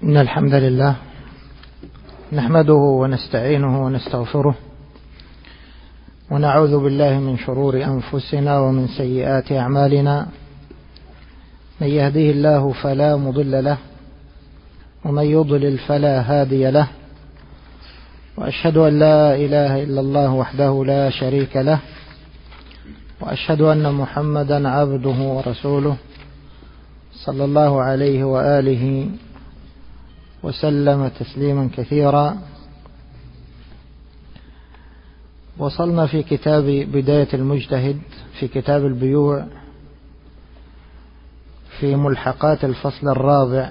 إن الحمد لله نحمده ونستعينه ونستغفره ونعوذ بالله من شرور أنفسنا ومن سيئات أعمالنا. من يهده الله فلا مضل له ومن يضلل فلا هادي له، وأشهد أن لا إله إلا الله وحده لا شريك له، وأشهد أن محمدا عبده ورسوله صلى الله عليه وآله وسلم تسليما كثيرا. وصلنا في كتاب بداية المجتهد في كتاب البيوع في ملحقات الفصل الرابع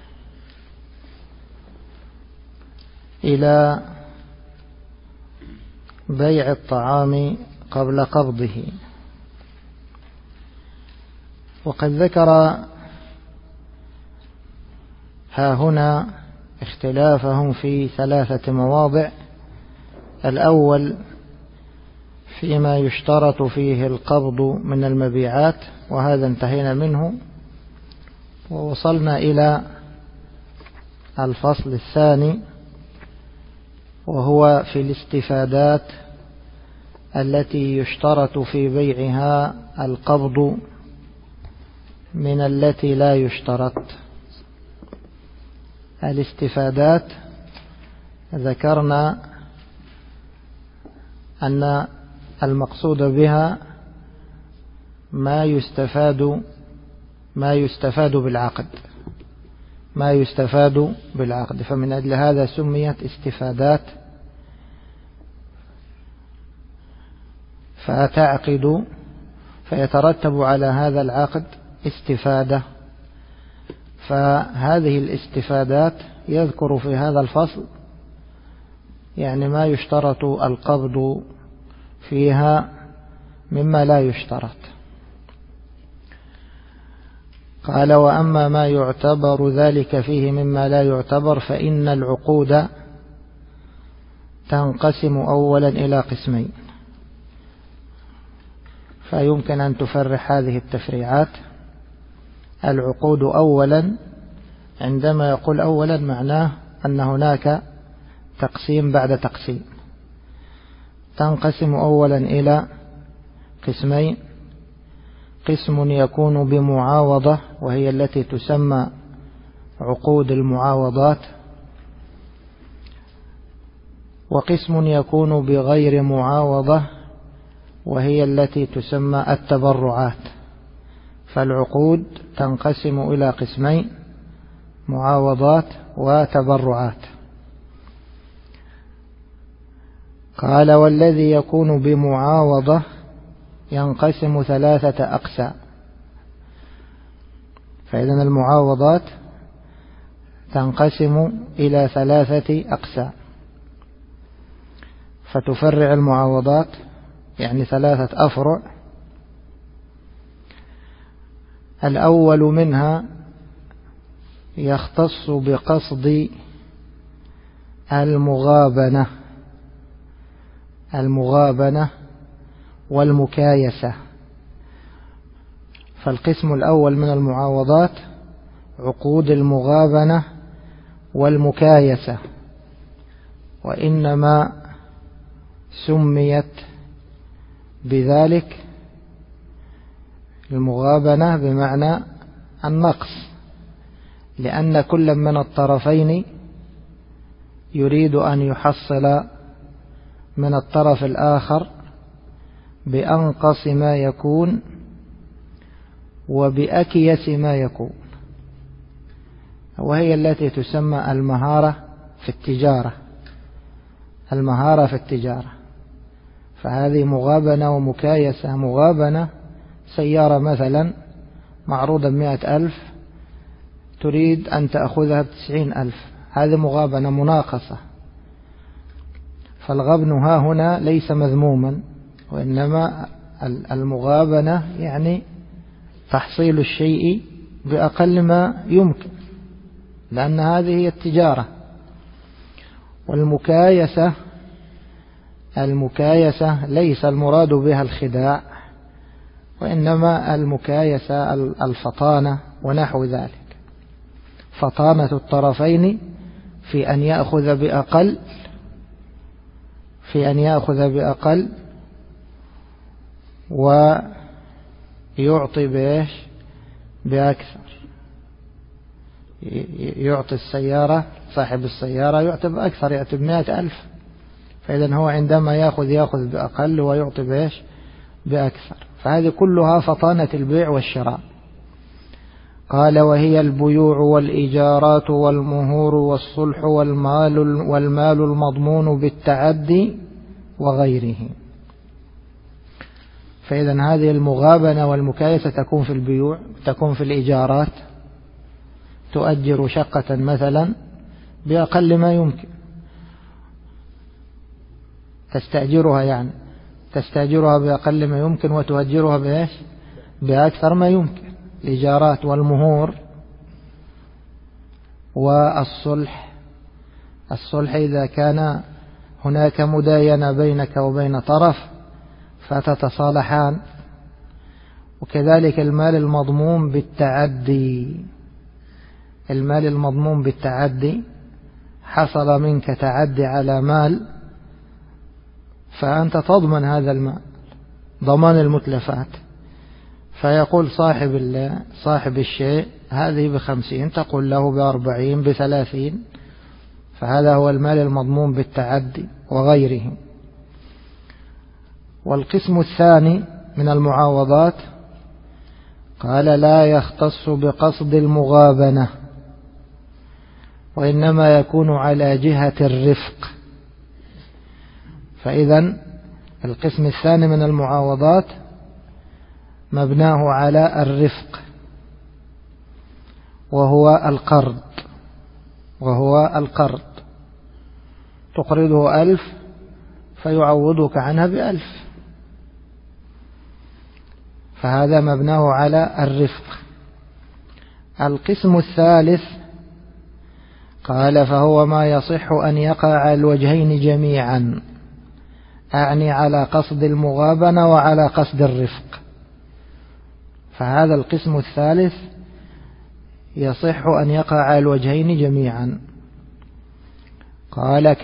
إلى بيع الطعام قبل قبضه. وقد ذكر ها هنا اختلافهم في 3 مواضع. الأول فيما يشترط فيه القبض من المبيعات، وهذا انتهينا منه، ووصلنا إلى الفصل الثاني وهو في الاستفادات التي يشترط في بيعها القبض من التي لا يشترط. الاستفادات ذكرنا أن المقصود بها ما يستفاد بالعقد، فمن أجل هذا سميت استفادات. فتعقد فيترتب على هذا العقد استفادة. فهذه الاستفادات يذكر في هذا الفصل يعني ما يشترط القبض فيها مما لا يشترط. قال: وأما ما يعتبر ذلك فيه مما لا يعتبر فإن العقود تنقسم أولا إلى قسمين. فيمكن أن تفرح هذه التفريعات. العقود أولا، عندما يقول أولا معناه أن هناك تقسيم بعد تقسيم. تنقسم أولا إلى قسمين: قسم يكون بمعاوضة وهي التي تسمى عقود المعاوضات، وقسم يكون بغير معاوضة وهي التي تسمى التبرعات. فالعقود تنقسم إلى قسمين: معاوضات وتبرعات. قال: والذي يكون بمعاوضة ينقسم 3 أقسام. فإذن المعاوضات تنقسم إلى 3 أقسام. فتفرع المعاوضات يعني 3 أفرع. الأول منها يختص بقصد المغابنة والمكايسة. فالقسم الأول من المعاوضات عقود المغابنة والمكايسة، وإنما سميت بذلك المغابنة بمعنى النقص، لأن كل من الطرفين يريد أن يحصل من الطرف الآخر بأنقص ما يكون وبأكيس ما يكون، وهي التي تسمى المهارة في التجارة. فهذه مغابنة ومكايسة. مغابنة: سيارة مثلا معروضة 100,000 تريد أن تأخذها 90,000، هذه مغابنة مناقصة. فالغبن ها هنا ليس مذموما، وإنما المغابنة يعني تحصيل الشيء بأقل ما يمكن، لأن هذه هي التجارة. المكايسة ليس المراد بها الخداع، وإنما المكايسة الفطانة ونحو ذلك. فطانة الطرفين في أن يأخذ بأقل ويعطي بأكثر. يعطي السيارة، صاحب السيارة يعطي بأكثر، يعطي ب100,000، فإذا هو عندما يأخذ بأقل ويعطي بأكثر. فهذه كلها فطانة البيع والشراء. قال: وهي البيوع والإيجارات والمهور والصلح والمال المضمون بالتعدي وغيره. فإذا هذه المغابنة والمكايسة تكون في البيوع، تكون في الإيجارات، تؤجر شقة مثلا بأقل ما يمكن، تستأجرها بأقل ما يمكن وتؤجرها بأكثر ما يمكن. الإيجارات والمهور والصلح. الصلح إذا كان هناك مداينة بينك وبين طرف فتتصالحان. وكذلك المال المضمون بالتعدي، حصل منك تعدي على مال فأنت تضمن هذا المال، ضمان المتلفات. فيقول صاحب الشيء هذه ب50، تقول له ب40 ب30. فهذا هو المال المضمون بالتعدي وغيره. والقسم الثاني من المعاوضات قال: لا يختص بقصد المغابنة، وإنما يكون على جهة الرفق. فإذا القسم الثاني من المعاوضات مبناه على الرفق، وهو القرض. تقرضه 1000 فيعوضك عنها ب1000، فهذا مبناه على الرفق. القسم الثالث قال: فهو ما يصح أن يقع على الوجهين جميعا، أعني على قصد المغابنة وعلى قصد الرفق. فهذا القسم الثالث يصح أن يقع على الوجهين جميعا. قال: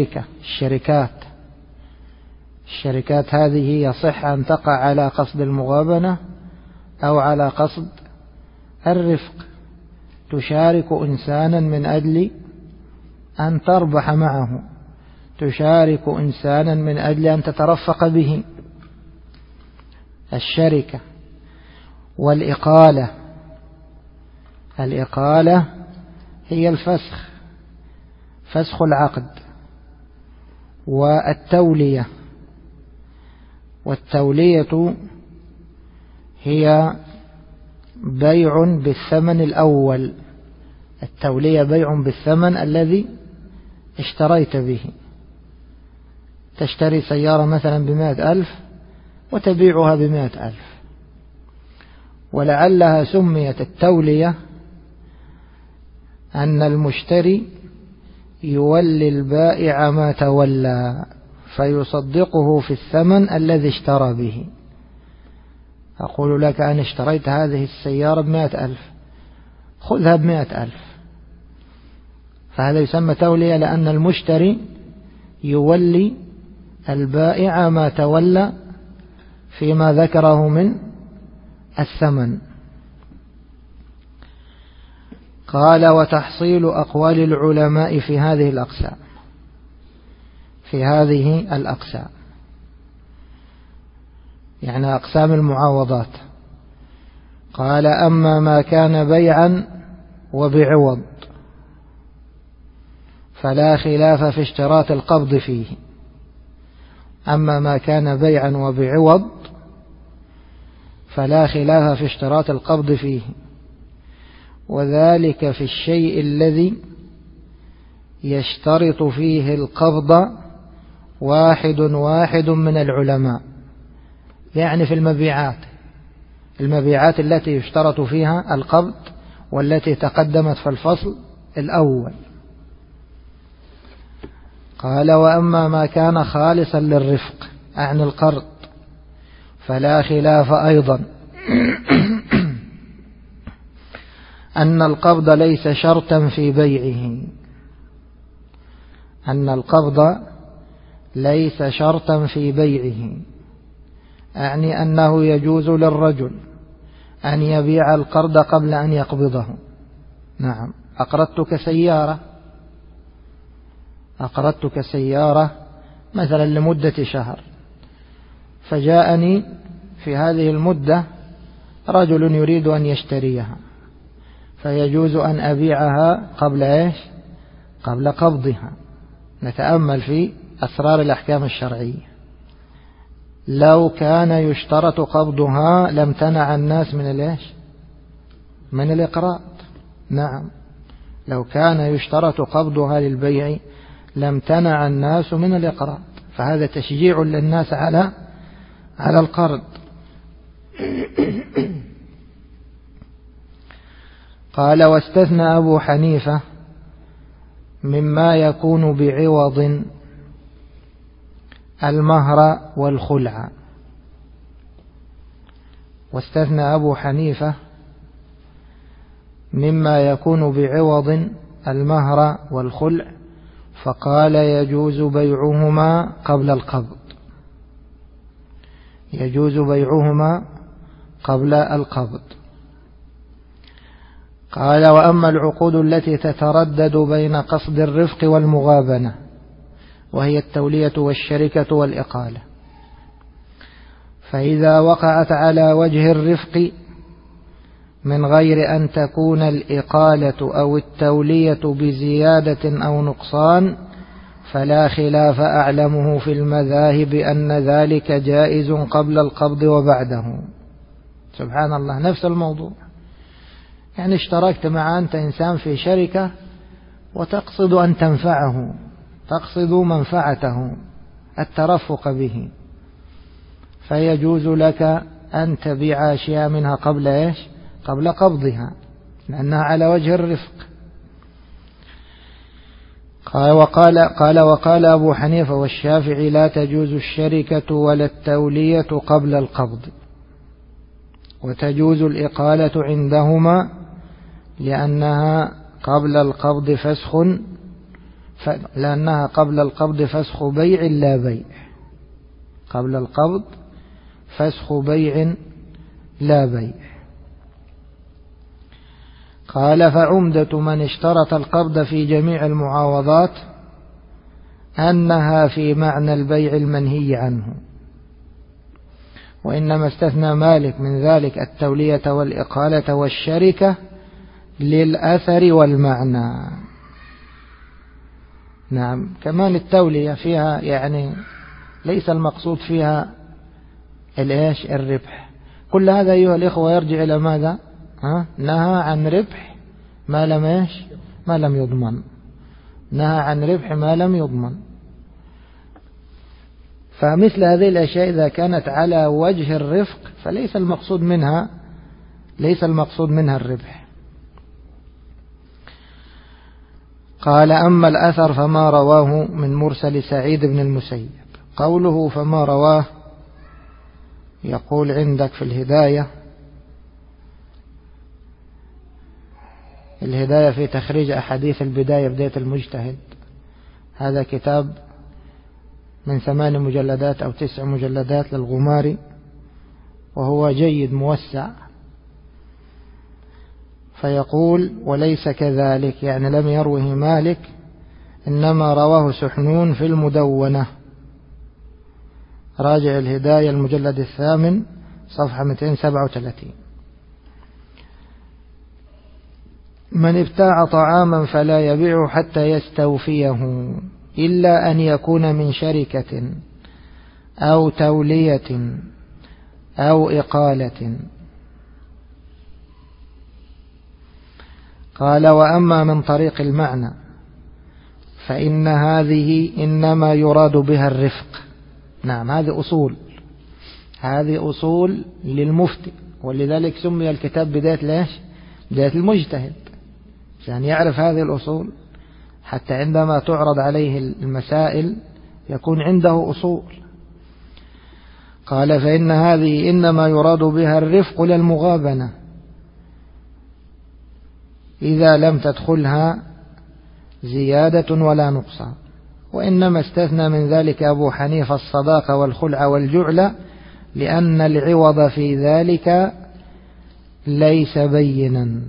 الشركات هذه يصح أن تقع على قصد المغابنة أو على قصد الرفق. تشارك إنسانا من أجل أن تربح معه، تشارك إنسانا من أجل أن تترفق به. الشركة. والإقالة. الإقالة هي فسخ العقد. والتولية هي بيع بالثمن الأول. التولية بيع بالثمن الذي اشتريت به. تشتري سيارة مثلا ب100,000 وتبيعها ب100,000، ولعلها سميت التولية أن المشتري يولي البائع ما تولى، فيصدقه في الثمن الذي اشترى به. أقول لك أنا اشتريت هذه السيارة ب100,000، خذها ب100,000. فهذا يسمى تولية، لأن المشتري يولي البائع ما تولى فيما ذكره من الثمن. قال: وتحصيل أقوال العلماء في هذه الأقسام، يعني أقسام المعاوضات. قال: أما ما كان بيعا وبعوض فلا خلاف في اشتراط القبض فيه. أما ما كان بيعا وبعوض فلا خلاف في اشتراط القبض فيه، وذلك في الشيء الذي يشترط فيه القبض واحد من العلماء، يعني في المبيعات التي يشترط فيها القبض والتي تقدمت في الفصل الأول. قال: وأما ما كان خالصا للرفق عن القرض فلا خلاف أيضا أن القبض ليس شرطا في بيعه، أن القبض ليس شرطا في بيعه، يعني أنه يجوز للرجل أن يبيع القرض قبل أن يقبضه. نعم، أقرضتك سيارة مثلا لمدة شهر، فجاءني في هذه المدة رجل يريد أن يشتريها، فيجوز أن أبيعها قبل إيش؟ قبل قبضها. نتأمل في أسرار الأحكام الشرعية. لو كان يشترط قبضها لم تنع الناس من الإيش؟ من الإقراض. نعم، لو كان يشترط قبضها للبيع لم تنع الناس من الإقراض، فهذا تشجيع للناس على القرض. قال: واستثنى أبو حنيفة مما يكون بعوض المهر والخلع. واستثنى أبو حنيفة مما يكون بعوض المهر والخلع، فقال: يجوز بيعهما قبل القبض، يجوز بيعهما قبل القبض. قال: وأما العقود التي تتردد بين قصد الرفق والمغابنة، وهي التولية والشركة والإقالة، فإذا وقعت على وجه الرفق من غير أن تكون الإقالة أو التولية بزيادة أو نقصان فلا خلاف أعلمه في المذاهب أن ذلك جائز قبل القبض وبعده. سبحان الله، نفس الموضوع. يعني اشتركت مع أنت إنسان في شركة وتقصد أن تنفعه، تقصد منفعته، الترفق به، فيجوز لك أن تبيع أشياء منها قبل إيش؟ قبل قبضها، لأنها على وجه الرفق. وقال أبو حنيفة والشافعي: لا تجوز الشركة ولا التولية قبل القبض، وتجوز الإقالة عندهما لأنها قبل القبض فسخ بيع لا بيع، قبل القبض فسخ بيع لا بيع. قال: فعمدة من اشترط القبض في جميع المعاوضات أنها في معنى البيع المنهي عنه، وإنما استثنى مالك من ذلك التولية والإقالة والشركة للأثر والمعنى. نعم، كمان التولية فيها يعني ليس المقصود فيها الربح. كل هذا أيها الإخوة يرجع إلى ماذا؟ نهى عن ربح ما لم يضمن، نهى عن ربح ما لم يضمن. فمثل هذه الأشياء إذا كانت على وجه الرفق فليس المقصود منها الربح. قال: أما الأثر فما رواه من مرسل سعيد بن المسيب. قوله فما رواه، يقول عندك في الهداية في تخريج أحاديث بداية المجتهد، هذا كتاب من 8 مجلدات أو 9 مجلدات للغماري، وهو جيد موسع. فيقول: وليس كذلك، يعني لم يروه مالك، إنما رواه سحنون في المدونة. راجع الهداية المجلد 8 صفحة 237. من ابتاع طعاما فلا يبيع حتى يستوفيه إلا أن يكون من شركة أو تولية أو إقالة. قال: وأما من طريق المعنى فإن هذه إنما يراد بها الرفق. نعم، هذه أصول للمفتي، ولذلك سمي الكتاب بداية المجتهد، عشان يعرف هذه الأصول حتى عندما تعرض عليه المسائل يكون عنده أصول. قال: فإن هذه إنما يراد بها الرفق للمغابنة، إذا لم تدخلها زيادة ولا نقصان. وإنما استثنى من ذلك أبو حنيفة الصداقة والخلع والجعل، لأن العوض في ذلك ليس بينا.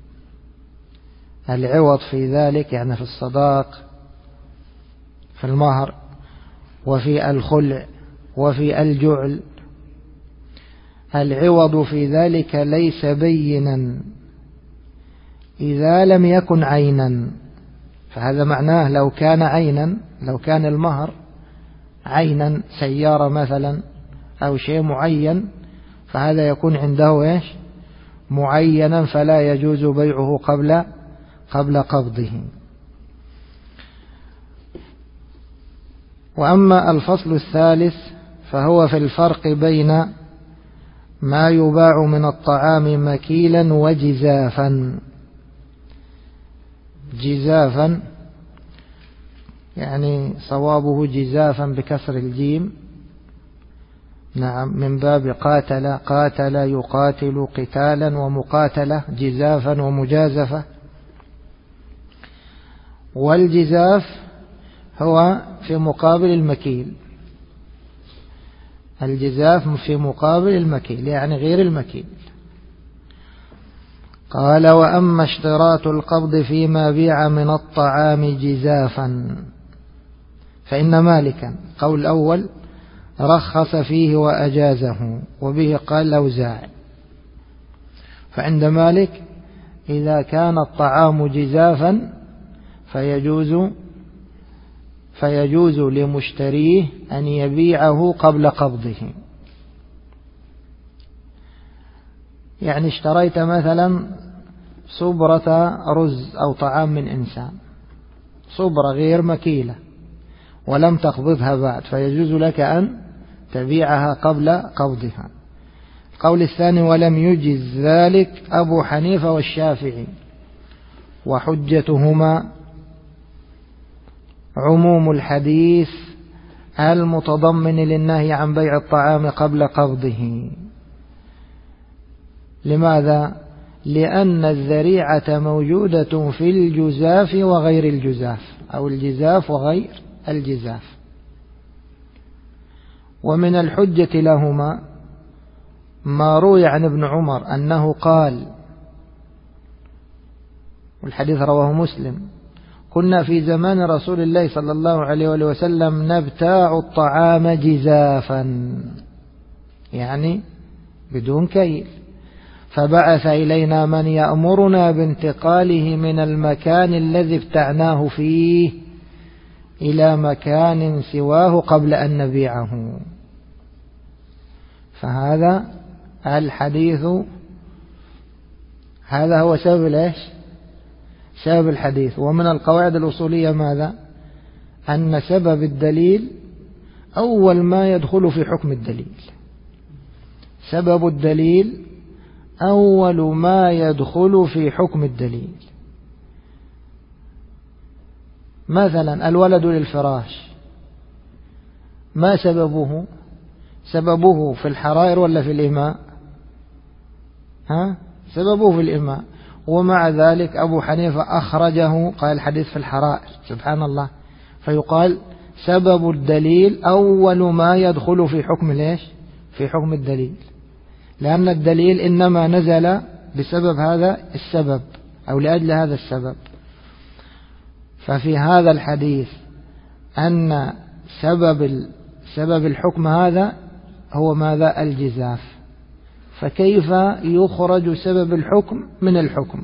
العوض في ذلك يعني في الصداق، في المهر، وفي الخلع، وفي الجعل، العوض في ذلك ليس بينا إذا لم يكن عينا. فهذا معناه لو كان عينا، لو كان المهر عينا، سيارة مثلا أو شيء معين، فهذا يكون عنده إيش؟ معينا، فلا يجوز بيعه قبل قبضه. وأما الفصل الثالث فهو في الفرق بين ما يباع من الطعام مكيلا وجزافا. جزافا يعني صوابه جزافا بكسر الجيم، نعم، من باب قاتل يقاتل قتالا ومقاتلة، جزافا ومجازفة. والجزاف هو في مقابل المكيل، الجزاف في مقابل المكيل يعني غير المكيل. قال: وأما اشتراط القبض فيما بيع من الطعام جزافا فإن مالكا قول الأول رخص فيه وأجازه، وبه قال الأوزاعي. فعند مالك إذا كان الطعام جزافا فيجوز لمشتريه أن يبيعه قبل قبضه. يعني اشتريت مثلا صبرة رز أو طعام من إنسان، صبرة غير مكيلة ولم تقبضها بعد، فيجوز لك أن تبيعها قبل قبضها. القول الثاني: ولم يجز ذلك أبو حنيفة والشافعي، وحجتهما عموم الحديث المتضمن للنهي عن بيع الطعام قبل قبضه. لماذا؟ لأن الذريعة موجودة في الجزاف وغير الجزاف، أو الجزاف وغير الجزاف. ومن الحجة لهما ما روي عن ابن عمر أنه قال، والحديث رواه مسلم: كنا في زمان رسول الله صلى الله عليه وسلم نبتاع الطعام جزافا، يعني بدون كيل، فبعث إلينا من يأمرنا بانتقاله من المكان الذي ابتعناه فيه إلى مكان سواه قبل أن نبيعه. فهذا الحديث، هذا هو سبب ليش؟ سبب الحديث. ومن القواعد الأصولية ماذا؟ أن سبب الدليل أول ما يدخل في حكم الدليل. سبب الدليل أول ما يدخل في حكم الدليل. مثلا الولد للفراش، ما سببه؟ سببه في الحرائر ولا في الإماء؟ سببه في الإماء، ومع ذلك أبو حنيفة أخرجه، قال الحديث في الحرائر. سبحان الله. فيقال سبب الدليل أول ما يدخل في حكم ليش؟ في حكم الدليل، لأن الدليل إنما نزل بسبب هذا السبب أو لأجل هذا السبب. ففي هذا الحديث أن سبب الحكم هذا هو ماذا؟ الجزاف. فكيف يخرج سبب الحكم من الحكم؟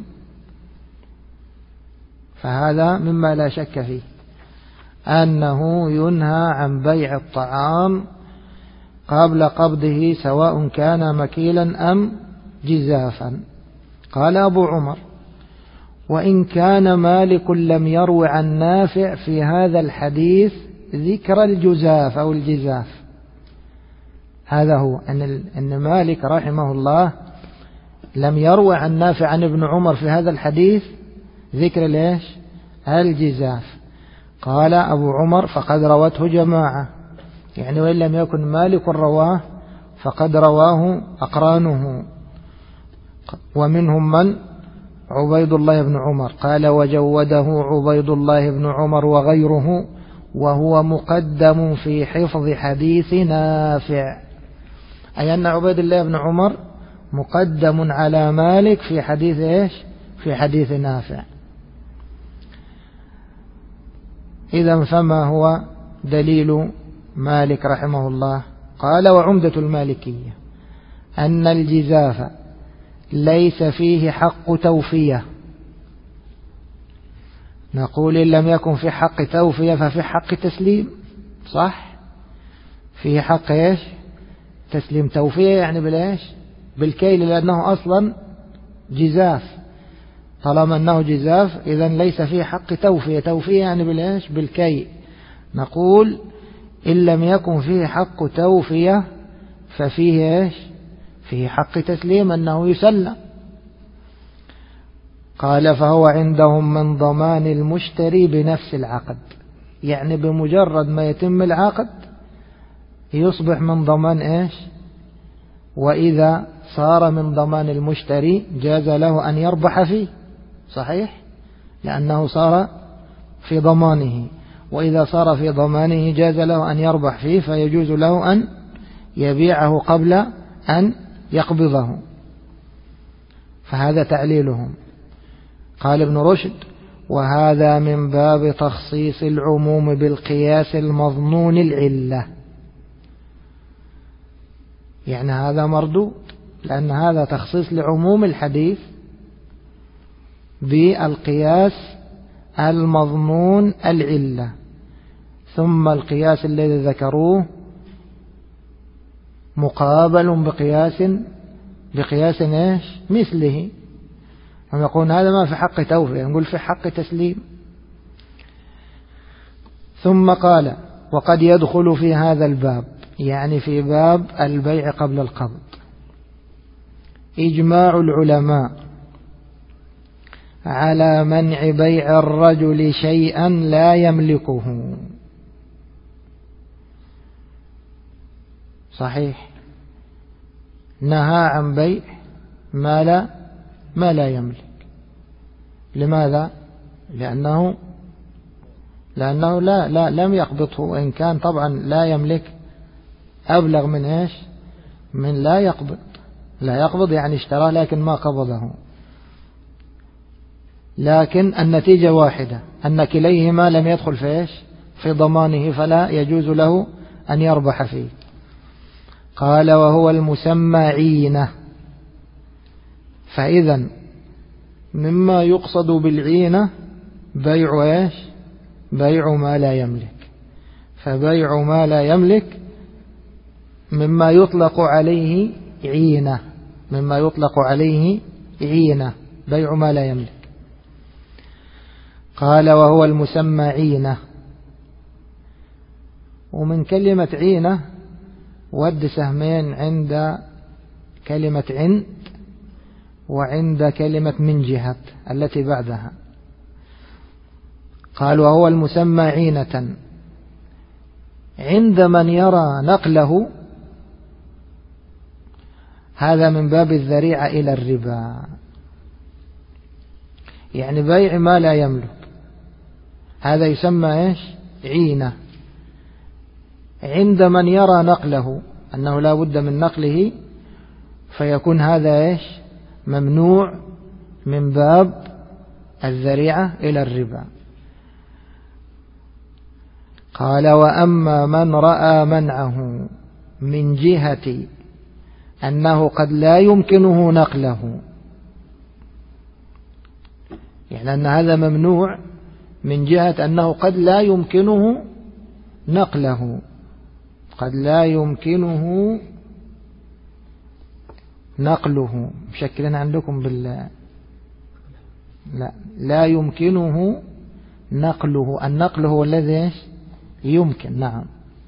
فهذا مما لا شك فيه أنه ينهى عن بيع الطعام قبل قبضه سواء كان مكيلا أم جزافا. قال أبو عمر: وإن كان مالك لم يروي عن نافع في هذا الحديث ذكر الجزاف أو الجزاف. هذا هو أن مالك رحمه الله لم يروي عن نافع عن ابن عمر في هذا الحديث ذكر ليش؟ الجزاف. قال أبو عمر: فقد روته جماعة، يعني وإن لم يكن مالك رواه فقد رواه أقرانه، ومنهم من عبيد الله بن عمر. قال وجوده عبيد الله بن عمر وغيره وهو مقدم في حفظ حديث نافع، أي أن عبيد الله بن عمر مقدم على مالك في حديث إيش؟ في حديث نافع. إذا فما هو دليل مالك رحمه الله؟ قال وعمدة المالكية أن الجزاف ليس فيه حق توفية. نقول إن لم يكن في حق توفية ففي حق تسليم، صح؟ فيه حق إيش؟ تسليم. توفية يعني بالإيش؟ بالكيل، لأنه أصلا جزاف. طالما أنه جزاف إذن ليس فيه حق توفية. توفية يعني بالإيش؟ بالكيل. نقول إن لم يكن فيه حق توفية ففيه إيش؟ فيه حق تسليم، أنه يسلم. قال فهو عندهم من ضمان المشتري بنفس العقد، يعني بمجرد ما يتم العقد يصبح من ضمان إيش؟ وإذا صار من ضمان المشتري جاز له أن يربح فيه، صحيح؟ لأنه صار في ضمانه، وإذا صار في ضمانه جاز له أن يربح فيه، فيجوز له أن يبيعه قبل أن يقبضه. فهذا تعليلهم. قال ابن رشد وهذا من باب تخصيص العموم بالقياس المظنون العلة، يعني هذا مردود، لأن هذا تخصيص لعموم الحديث بالقياس المظنون العلة. ثم القياس الذي ذكروه مقابل بقياس إيش؟ مثله. هم يقولون هذا ما في حق توفية، نقول في حق تسليم. ثم قال وقد يدخل في هذا الباب، يعني في باب البيع قبل القبض، إجماع العلماء على منع بيع الرجل شيئا لا يملكه. صحيح، نهى عن بيع ما لا يملك. لماذا؟ لأنه لم يقبضه، وإن كان طبعا لا يملك أبلغ من إيش؟ من لا يقبض. لا يقبض يعني اشتراه لكن ما قبضه، لكن النتيجة واحدة، أن كليهما لم يدخل في إيش؟ في ضمانه، فلا يجوز له أن يربح فيه. قال وهو المسمى عينة. فإذا مما يقصد بالعينة بيع إيش؟ بيع ما لا يملك. فبيع ما لا يملك مما يطلق عليه عينة، مما يطلق عليه عينة، بيع ما لا يملك. قال وهو المسمى عينة. ومن كلمة عينة ود سهمين عند كلمة عند وعند كلمة من جهة التي بعدها. قال وهو المسمى عينة عند من يرى نقله، هذا من باب الذريعة إلى الربا، يعني بيع ما لا يملك، هذا يسمى إيش؟ عينة. عند من يرى نقله أنه لا بد من نقله، فيكون هذا إيش؟ ممنوع من باب الذريعة إلى الربا. قال وأما من رأى منعه من جهة أنه قد لا يمكنه نقله، يعني أن هذا ممنوع من جهة أنه قد لا يمكنه نقله، قد لا يمكنه نقله، مشكلين عندكم لا يمكنه نقله. النقل هو الذي يمكن. نعم.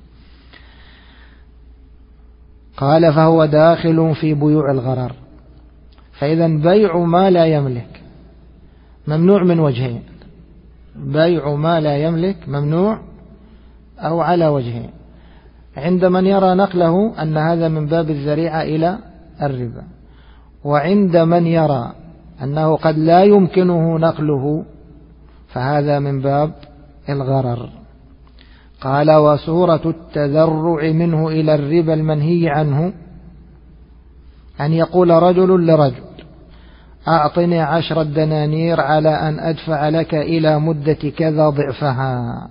قال فهو داخل في بيوع الغرر. فإذا بيع ما لا يملك ممنوع من وجهين، بيع ما لا يملك ممنوع أو على وجهين، عند من يرى نقله أن هذا من باب الذريعة إلى الربا، وعند من يرى أنه قد لا يمكنه نقله، فهذا من باب الغرر. قال: وصورة التذرع منه إلى الربا المنهي عنه أن يقول رجل لرجل: أعطني 10 دنانير على أن أدفع لك إلى مدة كذا ضعفها،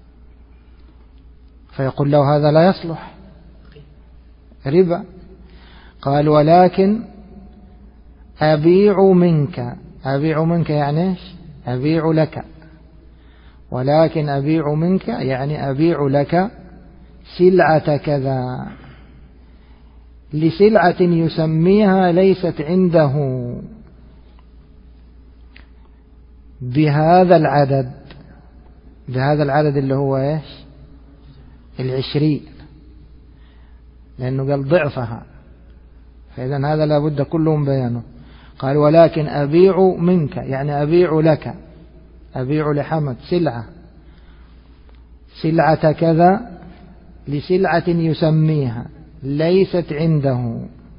فيقول له: هذا لا يصلح، ربا. قال: ولكن أبيع منك. أبيع منك يعني إيش؟ أبيع لك. ولكن أبيع منك يعني أبيع لك سلعة كذا لسلعة يسميها ليست عنده بهذا العدد. بهذا العدد اللي هو إيش؟ 20، لأنه قال ضعفها، فإذا هذا لابد كلهم بيانه. قال: ولكن أبيع منك يعني أبيع لك، أبيع لحمد سلعة كذا لسلعة يسميها ليست عنده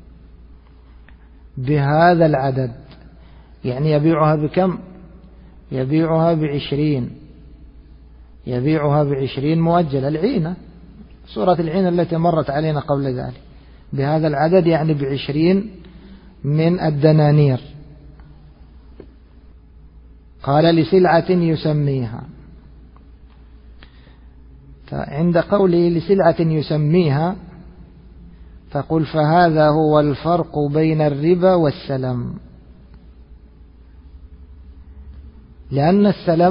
بهذا العدد. يعني يبيعها بكم؟ يبيعها ب20، يبيعها ب20 مؤجلة، العينة، صورة العينة التي مرت علينا قبل ذلك، بهذا العدد يعني ب20 من الدنانير. قال: لسلعة يسميها. فعند قوله لسلعة يسميها تقول: فهذا هو الفرق بين الربا والسلم. لأن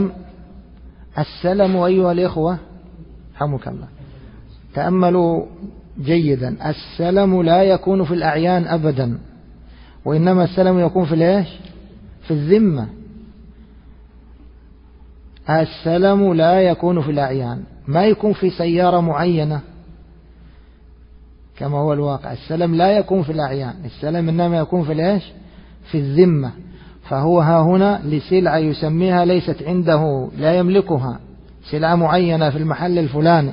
السلم أيها الإخوة حمك الله، تأملوا جيدا، السلم لا يكون في الأعيان أبدا، وإنما السلم يكون في الإيش؟ في الذمة. السلم لا يكون في الأعيان، ما يكون في سيارة معينة كما هو الواقع. السلم لا يكون في الأعيان، السلم إنما يكون في الإيش؟ في الذمة. فهو ها هنا لسلعة يسميها ليست عنده، لا يملكها، سلعة معينة في المحل الفلاني.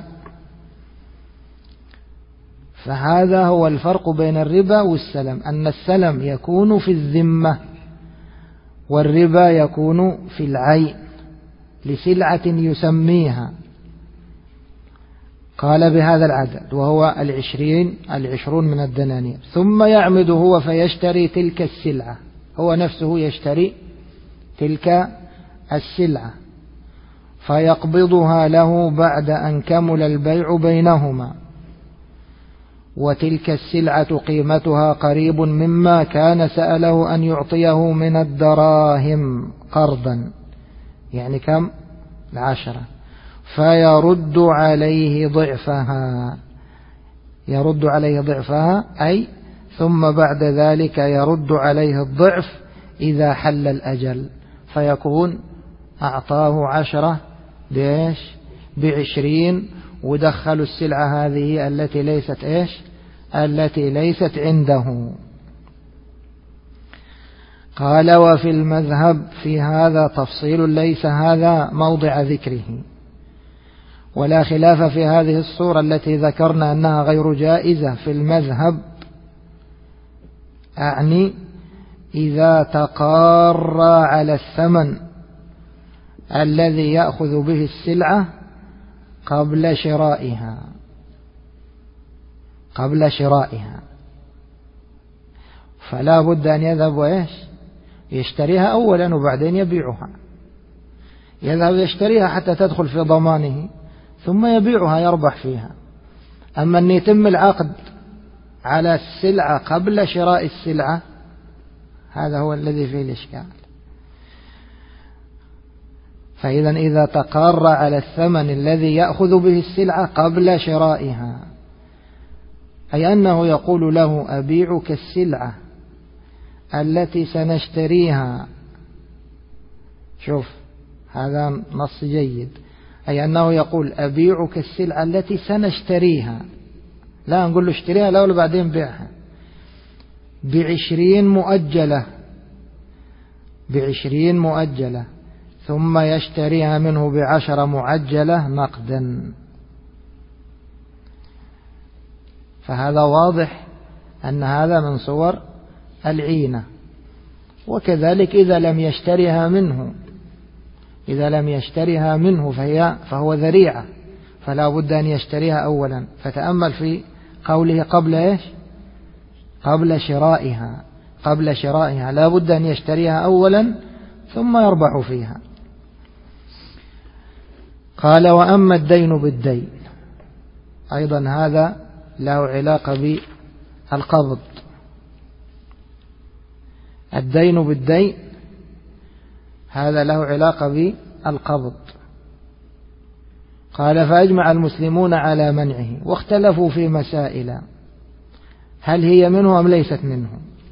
فهذا هو الفرق بين الربا والسلم، أن السلم يكون في الذمة والربا يكون في العين لسلعة يسميها. قال: بهذا العدد وهو 20 من الدنانير. ثم يعمد هو فيشتري تلك السلعة، هو نفسه يشتري تلك السلعة فيقبضها له بعد أن كمل البيع بينهما، وتلك السلعة قيمتها قريب مما كان سأله أن يعطيه من الدراهم قرضا، يعني كم؟ 10. فيرد عليه ضعفها، يرد عليه ضعفها أي ثم بعد ذلك يرد عليه الضعف إذا حل الأجل، فيكون أعطاه 10 بإيش؟ ب20، ودخلوا السلعة هذه التي ليست إيش؟ التي ليست عنده. قال: وفي المذهب في هذا تفصيل ليس هذا موضع ذكره، ولا خلاف في هذه الصورة التي ذكرنا أنها غير جائزة في المذهب، أعني إذا تقار على الثمن الذي يأخذ به السلعة قبل شرائها، فلا بد أن يذهب وإيش؟ يشتريها أولا وبعدين يبيعها. يذهب يشتريها حتى تدخل في ضمانه ثم يبيعها يربح فيها. أما أن يتم العقد على السلعة قبل شراء السلعة، هذا هو الذي فيه الإشكال. فإذا إذا تقر على الثمن الذي يأخذ به السلعة قبل شرائها، أي أنه يقول له: أبيعك السلعة التي سنشتريها. شوف هذا نص جيد، أي أنه يقول: أبيعك السلعة التي سنشتريها، لا نقول له اشتريها الأول بعدين بيعها، ب20 مؤجلة، ثم يشتريها منه ب10 معجلة نقدا. فهذا واضح أن هذا من صور العينة. وكذلك إذا لم يشتريها منه فهو ذريعة، فلا بد أن يشتريها أولا. فتأمل في قوله قبل إيش؟ قبل شرائها لا بد أن يشتريها أولا ثم يربح فيها. قال وأما الدين بالدين، أيضا هذا له علاقة بالقبض. الدين بالدين هذا له علاقة بالقبض. قال فأجمع المسلمون على منعه واختلفوا في مسائل، هل هي منه أم ليست منه؟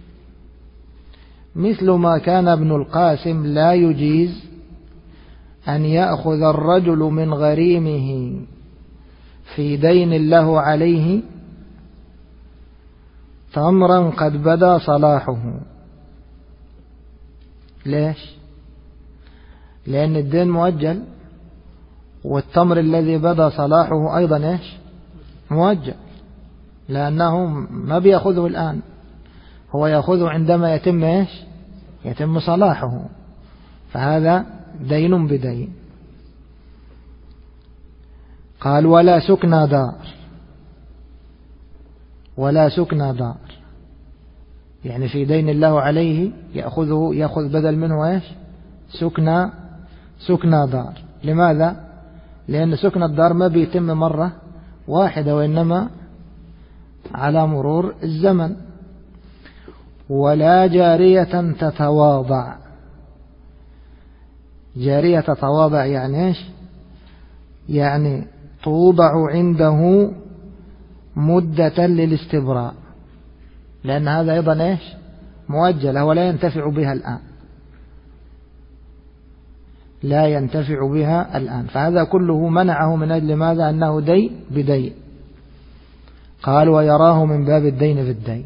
مثل ما كان ابن القاسم لا يجيز أن يأخذ الرجل من غريمه في دين له عليه تمرا قد بدا صلاحه. ليش؟ لأن الدين مؤجل، والتمر الذي بدا صلاحه أيضا إيش؟ مؤجل، لأنه ما بيأخذه الآن، هو يأخذه عندما يتم إيش؟ يتم صلاحه، فهذا دين بدين. قال ولا سكنى دار، يعني في دين الله عليه يأخذ بدل منه إيش؟ سكنى دار. لماذا؟ لأن سكن الدار ما بيتم مرة واحدة، وإنما على مرور الزمن. ولا جارية تتواضع، جارية تتواضع يعني إيش؟ يعني توضع عنده مدة للاستبراء، لأن هذا أيضا إيش؟ مؤجل، هو لا ينتفع بها الآن، فهذا كله منعه من أجل ماذا؟ أنه دين بدين. قال ويراه من باب الدين بالدين.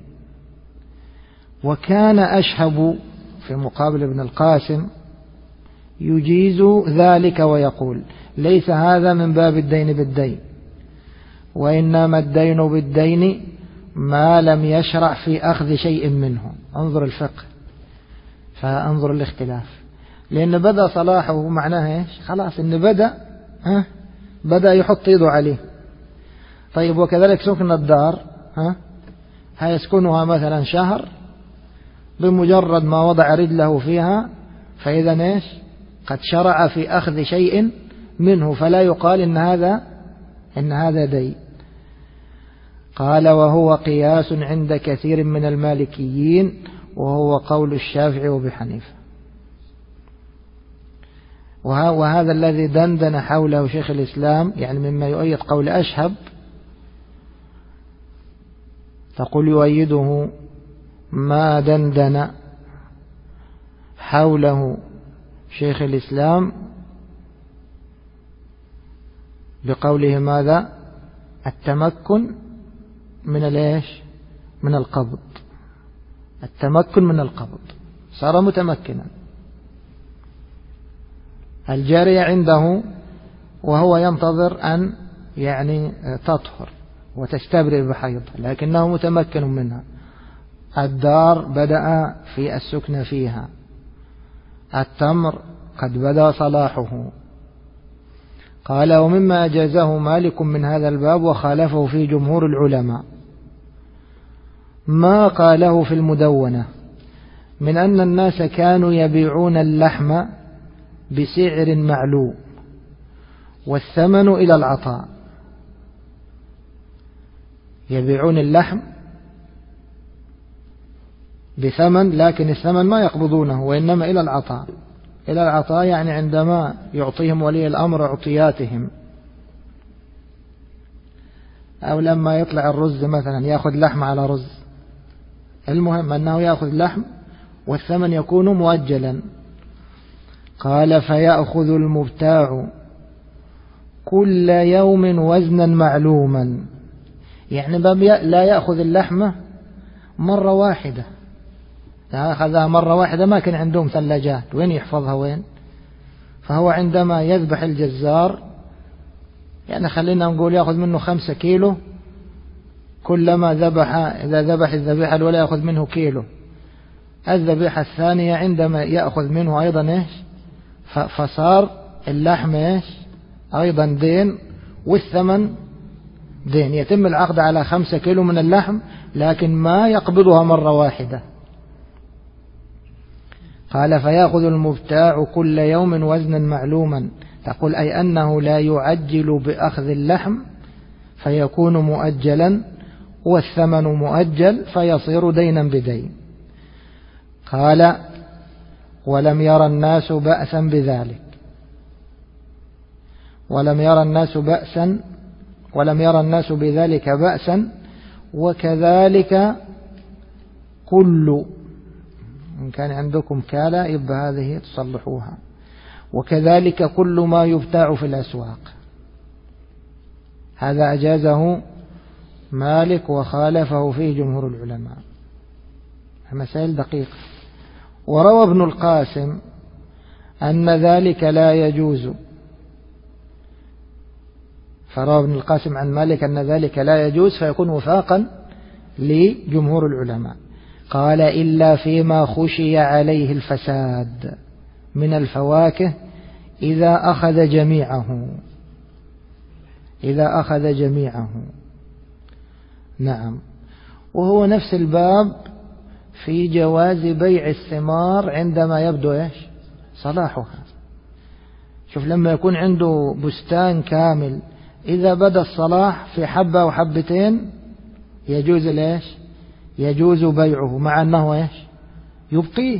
وكان أشهب في مقابل ابن القاسم يجيز ذلك ويقول ليس هذا من باب الدين بالدين، وإنما الدين بالدين ما لم يشرع في أخذ شيء منه. انظر الفقه، فانظر الاختلاف. لأن بدأ صلاحه معناه إيش؟ خلاص إن بدأ يحط يده عليه. طيب وكذلك سكن الدار هيسكنها مثلا شهر، بمجرد ما وضع رجله فيها فإذا إيش؟ قد شرع في أخذ شيء منه، فلا يقال إن هذا دين. قال وهو قياس عند كثير من المالكيين، وهو قول الشافعي وابي حنيفة. وهذا الذي دندن حوله شيخ الإسلام، يعني مما يؤيد قول أشهب، تقول يؤيده ما دندن حوله شيخ الإسلام بقوله ماذا؟ التمكن من الإيش؟ من القبض. التمكن من القبض، صار متمكنا. الجارية عنده وهو ينتظر أن يعني تطهر وتستبرئ بحيض، لكنه متمكن منها. الدار بدأ في السكن فيها، التمر قد بدأ صلاحه. قال ومما أجازه مالك من هذا الباب وخالفه في جمهور العلماء ما قاله في المدونة من أن الناس كانوا يبيعون اللحم بسعر معلوم والثمن إلى العطاء. يبيعون اللحم بثمن، لكن الثمن ما يقبضونه، وإنما إلى العطاء. إلى العطاء يعني عندما يعطيهم ولي الأمر عطياتهم، أو لما يطلع الرز مثلا يأخذ لحم على رز. المهم أنه يأخذ لحم والثمن يكون مؤجلا. قال فيأخذ المبتاع كل يوم وزنا معلوما، يعني لا يأخذ اللحمة مرة واحدة. أخذها مرة واحدة ما كان عندهم ثلاجات، وين يحفظها وين؟ فهو عندما يذبح الجزار، يعني خلينا نقول يأخذ منه 5 كيلو، كلما ذبح إذا ذبح الذبيحة الأولى يأخذ منه كيلو، الذبيحة الثانية عندما يأخذ منه أيضا إيش؟ فصار اللحم إيش؟ أيضا دين، والثمن دين. يتم العقد على 5 كيلو من اللحم، لكن ما يقبضها مرة واحدة. قال فيأخذ المبتاع كل يوم وزنا معلوما، تقول أي أنه لا يعجل بأخذ اللحم فيكون مؤجلا، والثمن مؤجل فيصير دينا بدين. قال ولم يرى الناس بأسا بذلك، ولم يرى الناس بذلك بأسا. وكذلك كل، إن كان عندكم كالا يبقى هذه تصلحوها، وكذلك كل ما يبتاع في الأسواق. هذا أجازه مالك وخالفه فيه جمهور العلماء، مسائل دقيقة. وروى ابن القاسم أن ذلك لا يجوز، فروى ابن القاسم عن مالك أن ذلك لا يجوز، فيكون وفاقا لجمهور العلماء. قال إلا فيما خشي عليه الفساد من الفواكه إذا أخذ جميعه. نعم. وهو نفس الباب في جواز بيع الثمار عندما يبدو إيش؟ صلاحها. شوف لما يكون عنده بستان كامل، إذا بدا الصلاح في حبة أو حبتين يجوز ليش؟ يجوز بيعه، مع أنه إيش؟ يبقيه،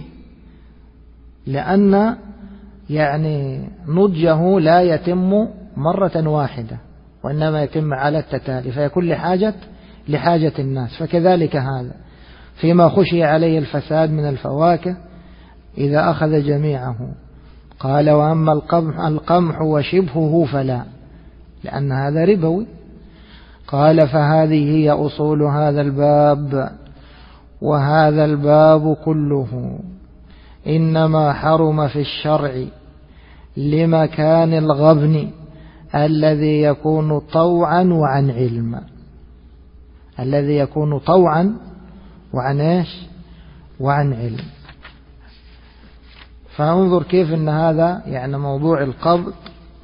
لأن يعني نضجه لا يتم مرة واحدة، وإنما يتم على التتالي، فيكون لحاجة الناس. فكذلك هذا فيما خشي عليه الفساد من الفواكه إذا أخذ جميعه. قال وأما القمح وشبهه فلا، لأن هذا ربوي. قال فهذه هي أصول هذا الباب، وهذا الباب كله إنما حرم في الشرع لمكان الغبن الذي يكون طوعا وعن علم، الذي يكون طوعا وعن إيش؟ وعن علم. فانظر كيف أن هذا يعني موضوع القبض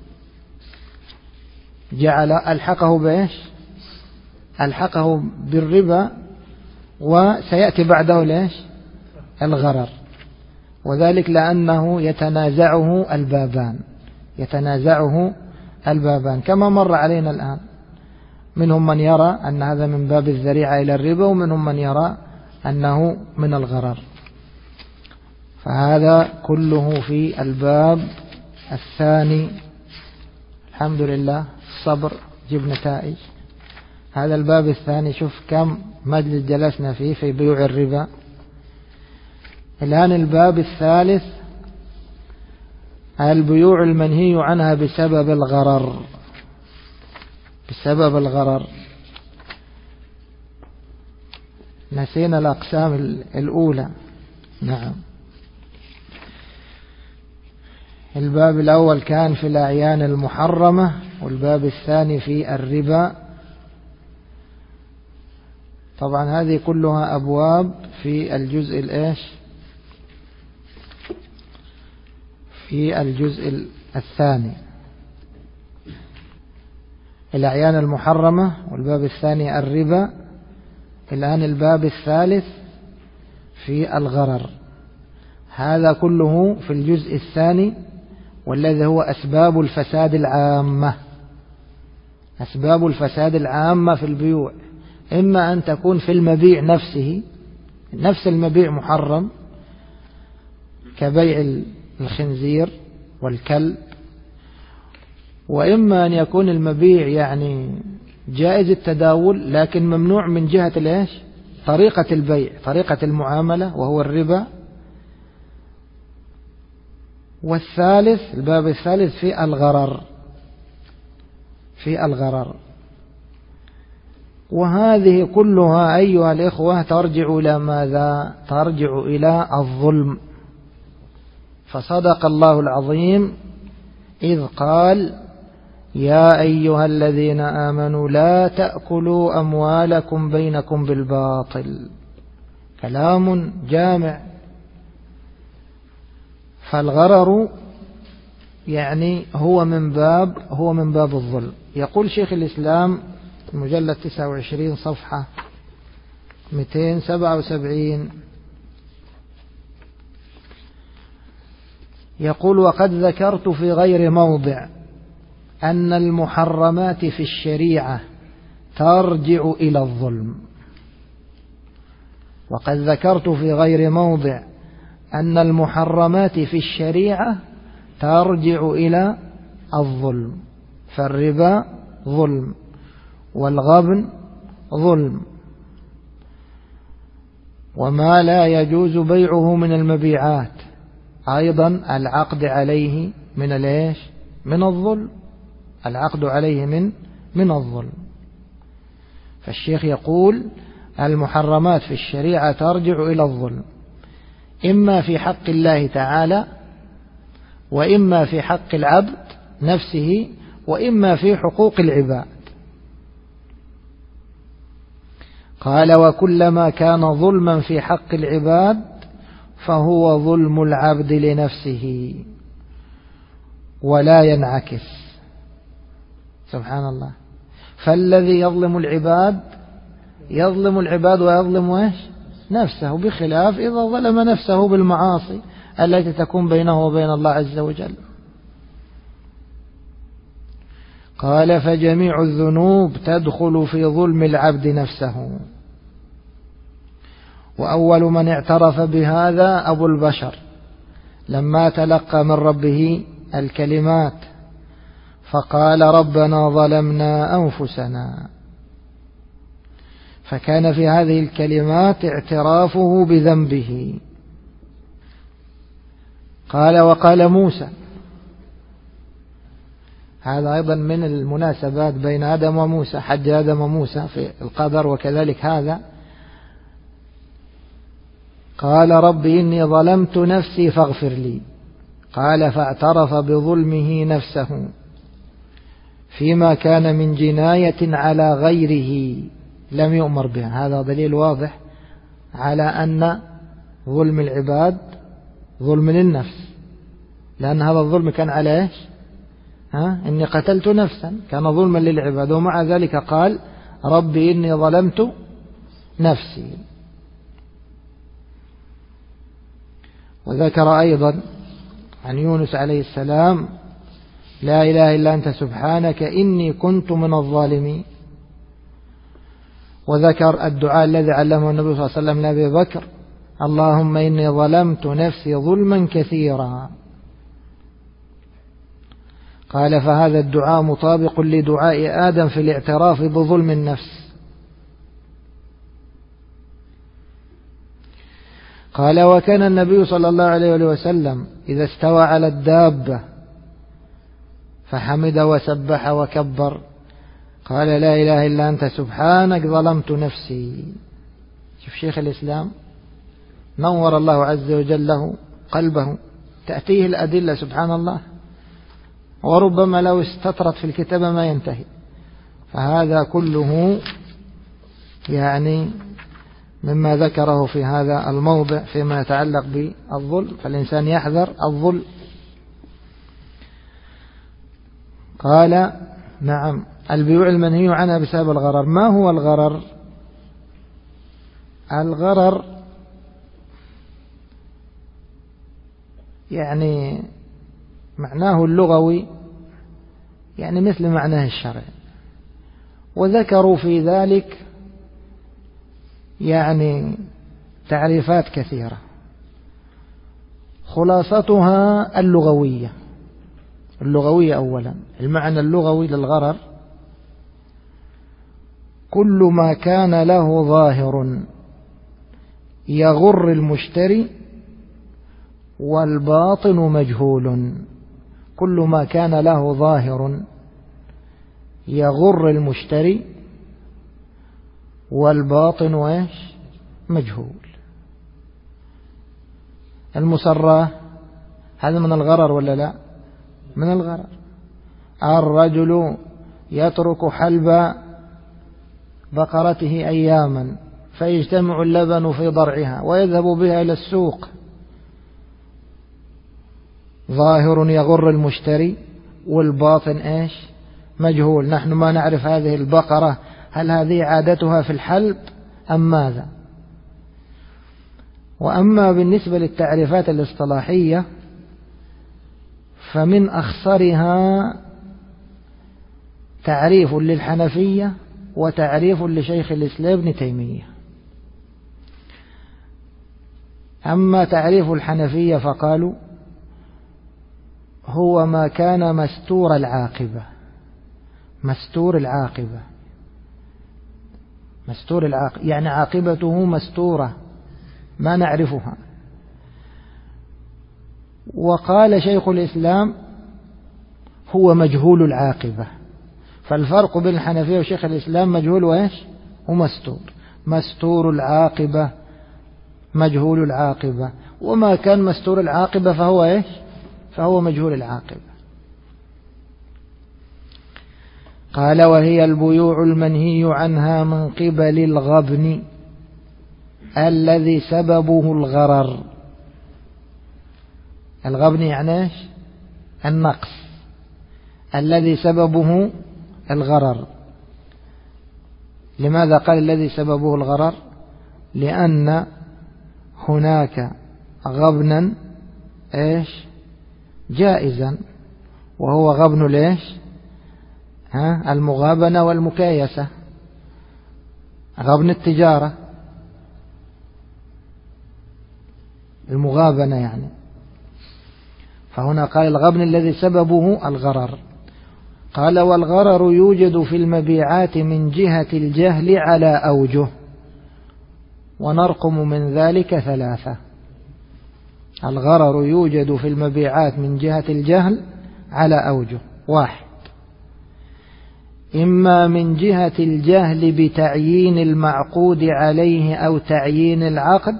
جعل ألحقه بإيش؟ ألحقه بالربا، وسيأتي بعده ليش؟ الغرر. وذلك لأنه يتنازعه البابان كما مر علينا الآن. منهم من يرى أن هذا من باب الذريعة إلى الربا، ومنهم من يرى أنه من الغرر. فهذا كله في الباب الثاني. الحمد لله الصبر جيب نتائج. هذا الباب الثاني، شوف كم مجلس جلسنا فيه في بيوع الربا. الآن الباب الثالث البيوع المنهي عنها بسبب الغرر. نسينا الأقسام الأولى. نعم. الباب الأول كان في الأعيان المحرمة، والباب الثاني في الربا. طبعا هذه كلها أبواب في الجزء الإيش؟ في الجزء الثاني. الأعيان المحرمة، والباب الثاني الربا. الآن الباب الثالث في الغرر. هذا كله في الجزء الثاني، والذي هو أسباب الفساد العامة. أسباب الفساد العامة في البيوع، إما أن تكون في المبيع نفسه، نفس المبيع محرم كبيع الخنزير والكلب، وإما أن يكون المبيع يعني جائز التداول لكن ممنوع من جهة الإيش؟ طريقة البيع، طريقة المعاملة، وهو الربا. والثالث الباب الثالث في الغرر. وهذه كلها أيها الإخوة ترجع إلى ماذا؟ ترجع إلى الظلم. فصدق الله العظيم إذ قال يا أيها الذين آمنوا لا تأكلوا أموالكم بينكم بالباطل. كلام جامع فالغرر يعني هو من باب الظلم. يقول شيخ الإسلام المجلد 29 صفحة 277 يقول: وقد ذكرت في غير موضع أن المحرمات في الشريعة ترجع إلى الظلم. وقد ذكرت في غير موضع أن المحرمات في الشريعة ترجع إلى الظلم، فالربا ظلم، والغبن ظلم، وما لا يجوز بيعه من المبيعات أيضا العقد عليه من الظلم، العقد عليه من الظلم. فالشيخ يقول: المحرمات في الشريعة ترجع إلى الظلم، إما في حق الله تعالى، وإما في حق العبد نفسه، وإما في حقوق العباد. قال: وكلما كان ظلما في حق العباد فهو ظلم العبد لنفسه ولا ينعكس. سبحان الله. فالذي يظلم العباد ويظلم نفسه، بخلاف إذا ظلم نفسه بالمعاصي التي تكون بينه وبين الله عز وجل. قال: فجميع الذنوب تدخل في ظلم العبد نفسه. وأول من اعترف بهذا أبو البشر لما تلقى من ربه الكلمات فقال: ربنا ظلمنا أنفسنا. فكان في هذه الكلمات اعترافه بذنبه. قال: وقال موسى، هذا أيضا من المناسبات بين آدم وموسى، حج آدم وموسى في القدر، وكذلك هذا. قال: ربي إني ظلمت نفسي فاغفر لي. قال: فاعترف بظلمه نفسه فيما كان من جناية على غيره لم يؤمر بها. هذا دليل واضح على أن ظلم العباد ظلم للنفس، لأن هذا الظلم كان على إيش؟ إني قتلت نفسا، كان ظلما للعباد، ومع ذلك قال: ربي إني ظلمت نفسي. وذكر أيضا عن يونس عليه السلام: لا إله إلا أنت سبحانك إني كنت من الظالمين. وذكر الدعاء الذي علمه النبي صلى الله عليه وسلم لأبي بكر: اللهم إني ظلمت نفسي ظلما كثيرا. قال: فهذا الدعاء مطابق لدعاء آدم في الاعتراف بظلم النفس. قال: وكان النبي صلى الله عليه وسلم إذا استوى على الدابة فحمد وسبح وكبر قال: لا إله إلا أنت سبحانك ظلمت نفسي. شوف شيخ الإسلام نور الله عز وجل له قلبه، تأتيه الأدلة سبحان الله، وربما لو استطرت في الكتابة ما ينتهي. فهذا كله يعني مما ذكره في هذا الموضع فيما يتعلق بالظلم، فالإنسان يحذر الظلم. قال: نعم، البيوع المنهي عنها بسبب الغرر. ما هو الغرر؟ الغرر يعني معناه اللغوي يعني مثل معناه الشرعي، وذكروا في ذلك يعني تعريفات كثيرة، خلاصتها اللغوية أولا. المعنى اللغوي للغرر: كل ما كان له ظاهر يغر المشتري والباطن مجهول. كل ما كان له ظاهر يغر المشتري والباطن مجهول. المسرة هذا من الغرر ولا لا؟ من الغرر. الرجل يترك حلب بقرته أياما فيجتمع اللبن في ضرعها ويذهب بها إلى السوق ظاهر يغر المشتري والباطن إيش مجهول. نحن ما نعرف هذه البقرة هل هذه عادتها في الحلب أم ماذا. وأما بالنسبة للتعريفات الاصطلاحية فمن أخصرها تعريف للحنفية وتعريف لشيخ الإسلام ابن تيمية. أما تعريف الحنفية فقالوا هو ما كان مستور العاقبة. مستور العاقبة يعني عاقبته مستورة ما نعرفها. وقال شيخ الإسلام هو مجهول العاقبة. فالفرق بين الحنفية وشيخ الإسلام مجهول وإيش ومستور. مستور العاقبة مجهول العاقبة، وما كان مستور العاقبة فهو إيش فهو مجهول العاقبة. قال وهي البيوع المنهي عنها من قبل الغبن الذي سببه الغرر. الغبن يعني إيش النقص الذي سببه الغرر. لماذا قال الذي سببه الغرر؟ لأن هناك غبنا إيش جائزا وهو غبن ليش المغابنة والمكايسة، غبن التجارة المغابنة يعني. فهنا قال الغبن الذي سببه الغرر. قال والغرر يوجد في المبيعات من جهة الجهل على أوجه، ونرقم من ذلك 3. الغرر يوجد في المبيعات من جهة الجهل على أوجه: 1 إما من جهة الجهل بتعيين المعقود عليه أو تعيين العقد،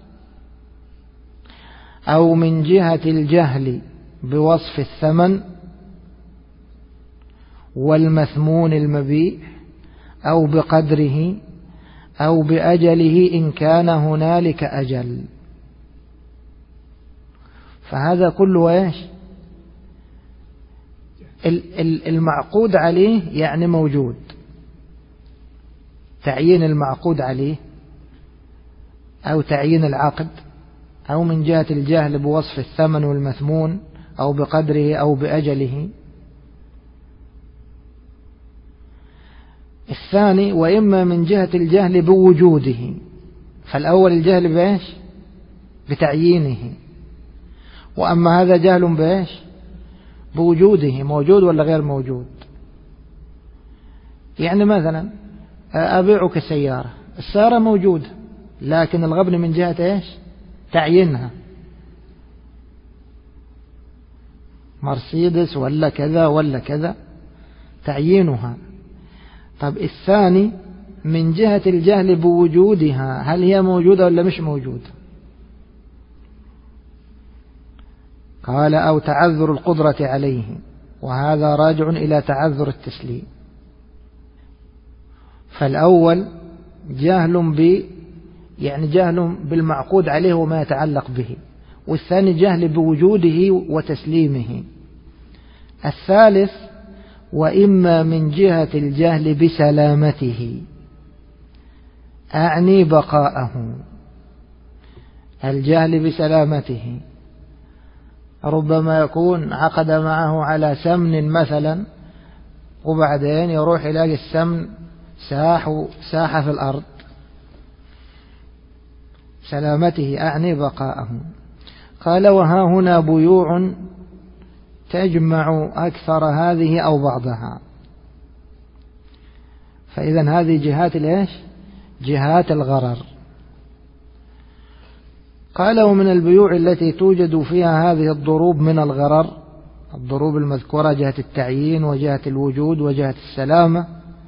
أو من جهة الجهل بوصف الثمن والمثمون المبيع أو بقدره أو بأجله إن كان هنالك أجل. فهذا كله إيش المعقود عليه يعني موجود، تعيين المعقود عليه أو تعيين العقد، أو من جهة الجهل بوصف الثمن والمثمون أو بقدره أو بأجله. الثاني وإما من جهة الجهل بوجوده. فالأول الجهل بإيش بتعيينه، وأما هذا جهل بإيش بوجوده، موجود ولا غير موجود. يعني مثلا أبيعك سيارة، السيارة موجودة لكن الغبن من جهة إيش تعيينها، مرسيدس ولا كذا ولا كذا تعيينها. طب الثاني من جهة الجهل بوجودها، هل هي موجودة ولا مش موجودة؟ قال أو تعذر القدرة عليه، وهذا راجع إلى تعذر التسليم. فالأول جهل يعني جهل بالمعقود عليه وما يتعلق به، والثاني جهل بوجوده وتسليمه. الثالث وإما من جهة الجهل بسلامته، أعني بقاءه. الجهل بسلامته ربما يكون عقد معه على سمن مثلا، وبعدين يروح يلاقي السمن ساح في الأرض. سلامته أعني بقاءه. قال وها هنا بيوع تجمع أكثر هذه أو بعضها. فإذا هذه جهات الإيش جهات الغرر. قال ومن البيوع التي توجد فيها هذه الضروب من الغرر، الضروب المذكورة جهة التعيين وجهة الوجود وجهة السلامة،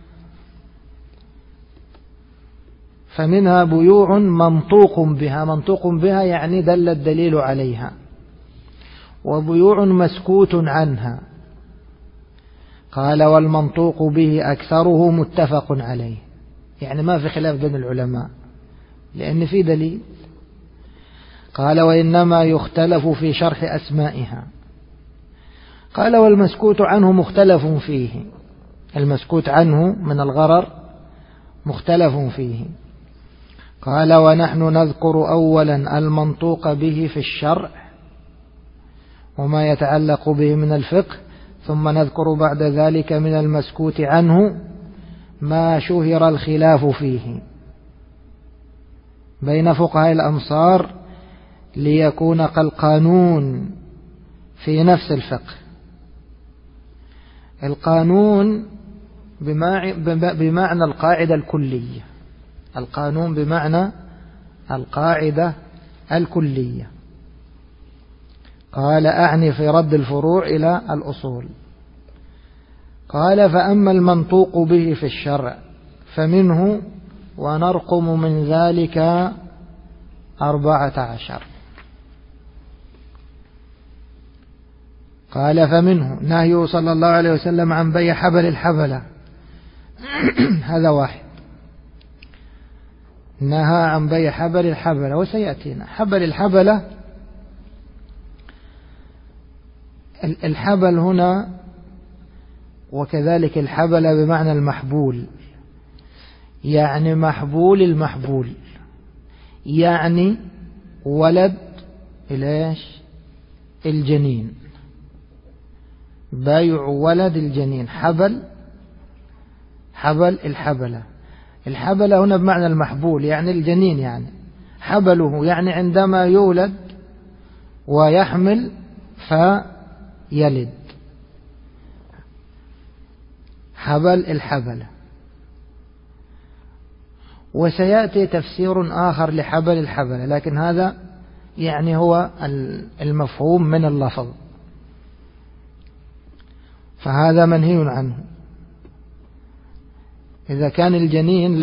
فمنها بيوع منطوق بها. منطوق بها يعني دل الدليل عليها. وبيوع مسكوت عنها. قال والمنطوق به أكثره متفق عليه، يعني ما في خلاف بين العلماء لأن في دليل. قال وإنما يختلف في شرح أسمائها. قال والمسكوت عنه مختلف فيه. المسكوت عنه من الغرر مختلف فيه. قال ونحن نذكر أولا المنطوق به في الشرع وما يتعلق به من الفقه، ثم نذكر بعد ذلك من المسكوت عنه ما شهر الخلاف فيه بين فقهاء الأمصار ليكون كالقانون في نفس الفقه. القانون بمعنى القاعدة الكلية. القانون بمعنى القاعدة الكلية. قال أعني في رد الفروع إلى الأصول. قال فأما المنطوق به في الشرع فمنه ونرقم من ذلك 14. قال فمنه نهيه صلى الله عليه وسلم عن بيع حبل الحبلة هذا واحد، نهى عن بيع حبل الحبلة وسيأتينا. حبل الحبلة، الحبل هنا وكذلك الحبل بمعنى المحبول، يعني محبول المحبول، يعني ولد إليش الجنين، بيع ولد الجنين. حبل الحبلة. الحبلة هنا بمعنى المحبول يعني الجنين، يعني حبله يعني عندما يولد ويحمل فيلد، حبل الحبلة. وسيأتي تفسير آخر لحبل الحبلة، لكن هذا يعني هو المفهوم من اللفظ، فهذا منهي عنه. إذا كان الجنين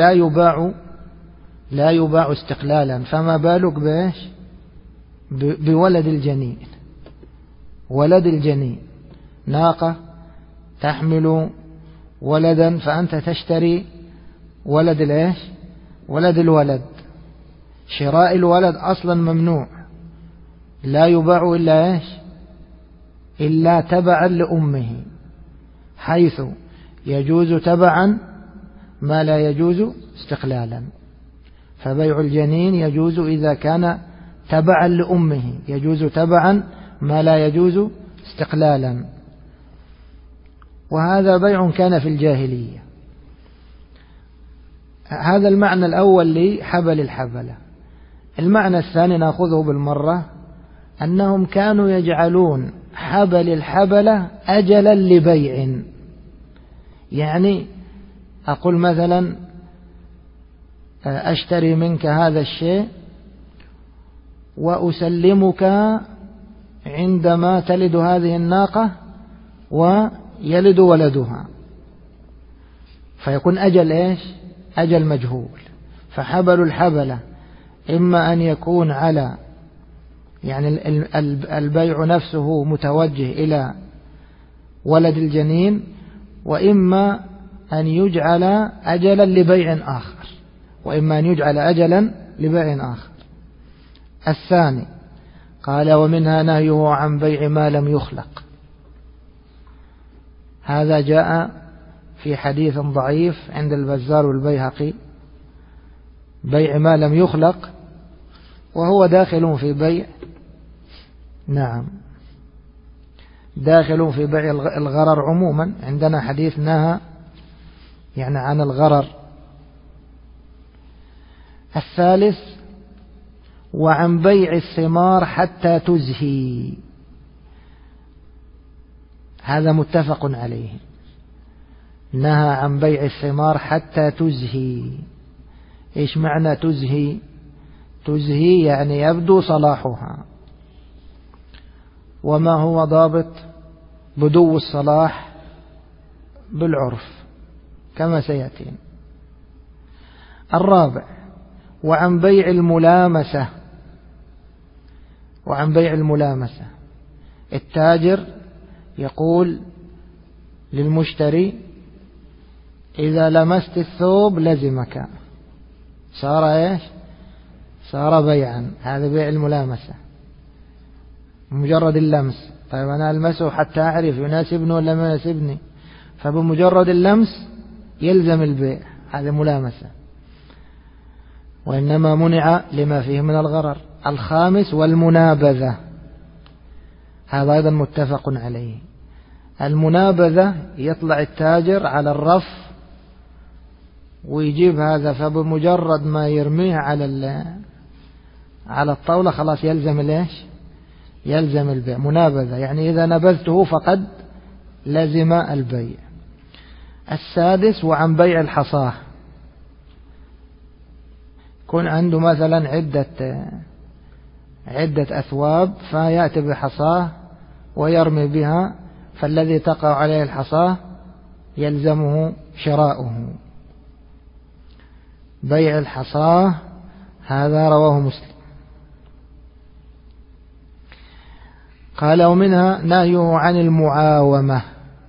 لا يباع استقلالا، فما بالك بإيش؟ بولد الجنين. ولد الجنين، ناقة تحمل ولدا فأنت تشتري ولد الإيش؟ ولد الولد. شراء الولد أصلا ممنوع، لا يباع إلا إيش؟ إلا تبعا لأمه، حيث يجوز تبعا ما لا يجوز استقلالا. فبيع الجنين يجوز إذا كان تبعا لأمه، يجوز تبعا ما لا يجوز استقلالا. وهذا بيع كان في الجاهلية. هذا المعنى الأول لحبل الحبلة. المعنى الثاني نأخذه بالمرة، أنهم كانوا يجعلون حبل الحبلة أجلا لبيع. يعني أقول مثلا أشتري منك هذا الشيء وأسلمك عندما تلد هذه الناقة ويلد ولدها، فيكون أجل إيش؟ أجل مجهول. فحبل الحبلة إما أن يكون على يعني البيع نفسه متوجه إلى ولد الجنين، وإما أن يجعل أجلا لبيع آخر، وإما أن يجعل أجلا لبيع آخر. الثاني قال ومنها نهيه عن بيع ما لم يخلق. هذا جاء في حديث ضعيف عند البزار والبيهقي، بيع ما لم يخلق، وهو داخل في بيع، نعم داخل في بيع الغرر عموما. عندنا حديث نهى يعني عن الغرر. الثالث وعن بيع الثمار حتى تزهي. هذا متفق عليه، نهى عن بيع الثمار حتى تزهي. إيش معنى تزهي؟ تزهي يعني يبدو صلاحها. وما هو ضابط بدو الصلاح؟ بالعرف كما سيأتي. الرابع وعن بيع الملامسة. وعن بيع الملامسة، التاجر يقول للمشتري إذا لمست الثوب لزمك، صار إيش؟ صار بيعا. هذا بيع الملامسة، مجرد اللمس طيب أنا ألمسه حتى أعرف يناسبني ولا ما يناسبني، فبمجرد اللمس يلزم البيع، هذه ملامسة، وإنما منع لما فيه من الغرر. الخامس والمنابذة، هذا أيضا متفق عليه. المنابذة يطلع التاجر على الرف ويجيب هذا، فبمجرد ما يرميه على الطاولة خلاص يلزم ليش؟ يلزم البيع. منابذة يعني إذا نبذته فقد لزم البيع. السادس وعن بيع الحصاه، يكون عنده مثلا عدة أثواب فيأتي بحصاه ويرمي بها، فالذي تقع عليه الحصاه يلزمه شراؤه. بيع الحصاه هذا رواه مسلم. قال ومنها نهيه عن المعاومة.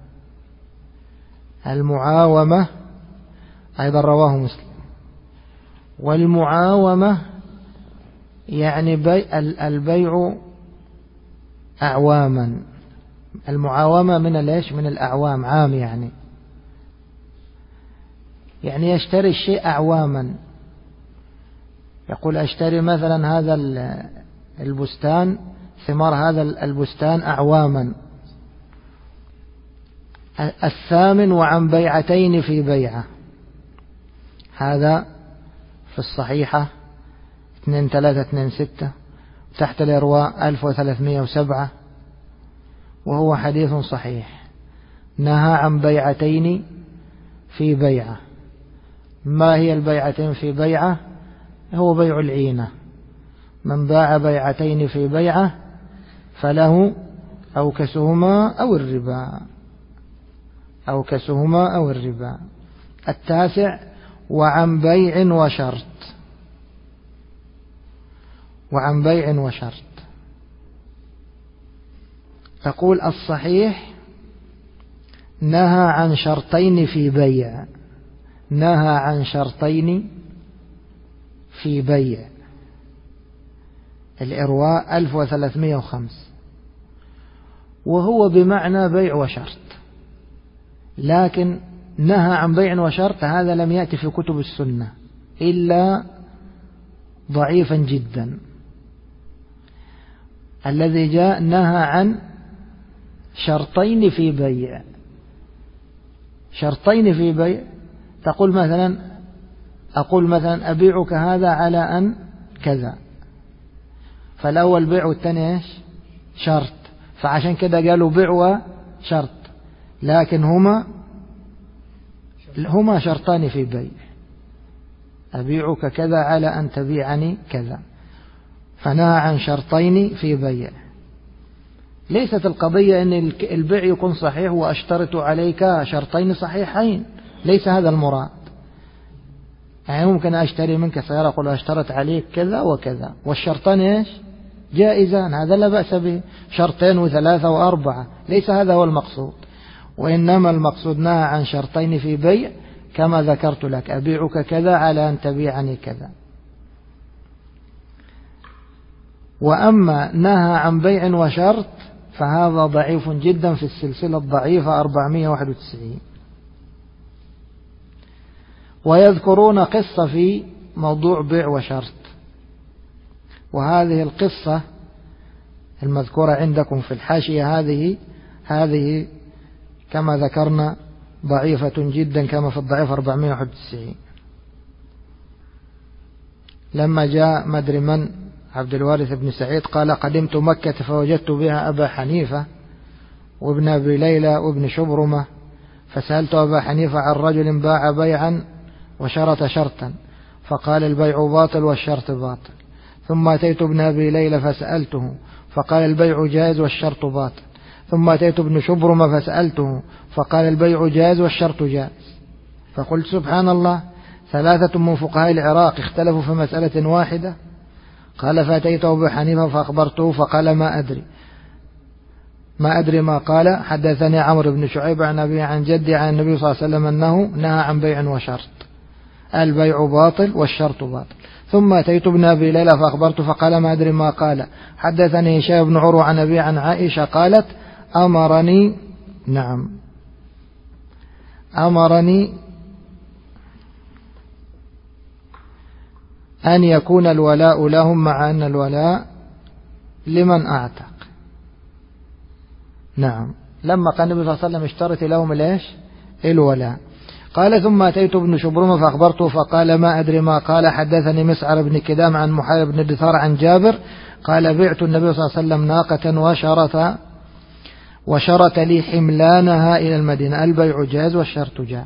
المعاومة أيضا رواه مسلم. والمعاومة يعني البيع أعواما. المعاومة من الأعوام، عام يعني يشتري الشيء أعواما. يقول أشتري مثلا هذا البستان، ثمار هذا البستان أعواما. الثامن وعن بيعتين في بيعة، هذا في الصحيحة 2326 تحت الإرواء 1307، وهو حديث صحيح. نهى عن بيعتين في بيعة. ما هي البيعتين في بيعة؟ هو بيع العينة. من باع بيعتين في بيعة فله أوكسهما أو الربا، أوكسهما أو الربا. التاسع وعن بيع وشرط. وعن بيع وشرط، تقول الصحيح نهى عن شرطين في بيع. نهى عن شرطين في بيع، الإرواء 1305، وهو بمعنى بيع وشرط. لكن نهى عن بيع وشرط هذا لم يأتي في كتب السنة إلا ضعيفا جدا. الذي جاء نهى عن شرطين في بيع. شرطين في بيع، تقول مثلا أقول مثلا أبيعك هذا على أن كذا، فالأول بيع والثاني إيش؟ شرط، فعشان كده قالوا بيع وشرط، لكن هما شرطان في بيع. أبيعك كذا على أن تبيعني كذا، فنهى عن شرطين في بيع. ليست القضية أن البيع يكون صحيح وأشترط عليك شرطين صحيحين، ليس هذا المراد. يعني ممكن أشتري منك سيارة أقول أشترط عليك كذا وكذا، والشرطان إيش؟ جائزان، هذا لا بأس به. شرطين وثلاثة وأربعة، ليس هذا هو المقصود، وإنما المقصود نهى عن شرطين في بيع كما ذكرت لك، أبيعك كذا على أن تبيعني كذا. وأما نهى عن بيع وشرط فهذا ضعيف جدا في السلسلة الضعيفة 491. ويذكرون قصة في موضوع بيع وشرط، وهذه القصة المذكورة عندكم في الحاشية هذه كما ذكرنا ضعيفة جدا كما في الضعيف 491. لما جاء مدري من عبد الوارث بن سعيد قال قدمت مكة فوجدت بها أبا حنيفة وابن أبي ليلى وابن شبرمة، فسألت أبا حنيفة عن رجل باع بيعا وشرط شرطا فقال البيع باطل والشرط باطل. ثم أتيت ابن أبي ليلى فسألته فقال البيع جائز والشرط باطل. ثم أتيت ابن شبرمة فسألته فقال البيع جائز والشرط جائز. فقلت سبحان الله، ثلاثة من فقهاء العراق اختلفوا في مسألة واحدة. قال فأتيت أبا حنيفة فأخبرته فقال ما أدري ما قال. حدثني عمرو بن شعيب عن أبي عن جدي عن النبي صلى الله عليه وسلم أنه نهى عن بيع وشرط، البيع باطل والشرط باطل. ثم أتيت ابن أبي ليلى فأخبرته فقال ما أدري ما قال. حدثني هشام بن عروة عن أبي عن عائشة قالت أمرني أن يكون الولاء لهم مع أن الولاء لمن أعتق. نعم، لما قال النبي صلى الله عليه وسلم اشترط لهم الولاء. قال ثم أتيت ابن شبرمة فأخبرته فقال ما أدري ما قال. حدثني مسعر بن كدام عن محارب بن دثار عن جابر قال بعت النبي صلى الله عليه وسلم ناقة وشرط لي حملانها إلى المدينة. البيع جاز والشرط جائز.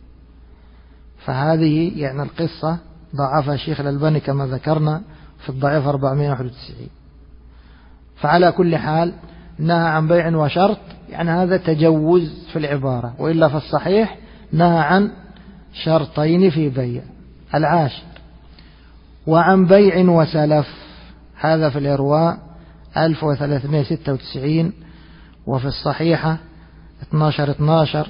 فهذه يعني القصة ضعفها الشيخ الألباني كما ذكرنا في الضعيف 491. فعلى كل حال نهى عن بيع وشرط، يعني هذا تجوز في العبارة، وإلا في الصحيح نهى عن شرطين في بيع. العاشر وعن بيع وسلف، هذا في الإرواء 1396 وفي الصحيحة 1212.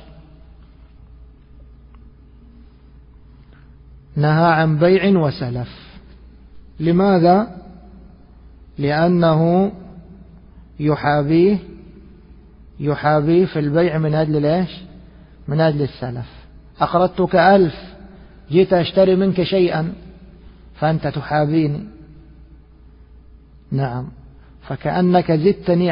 نهى عن بيع وسلف. لماذا؟ لأنه يحابيه في البيع من أجل من أجل السلف. أقرضتك 1000، جيت أشتري منك شيئا فأنت تحابيني. نعم، فكأنك زدتني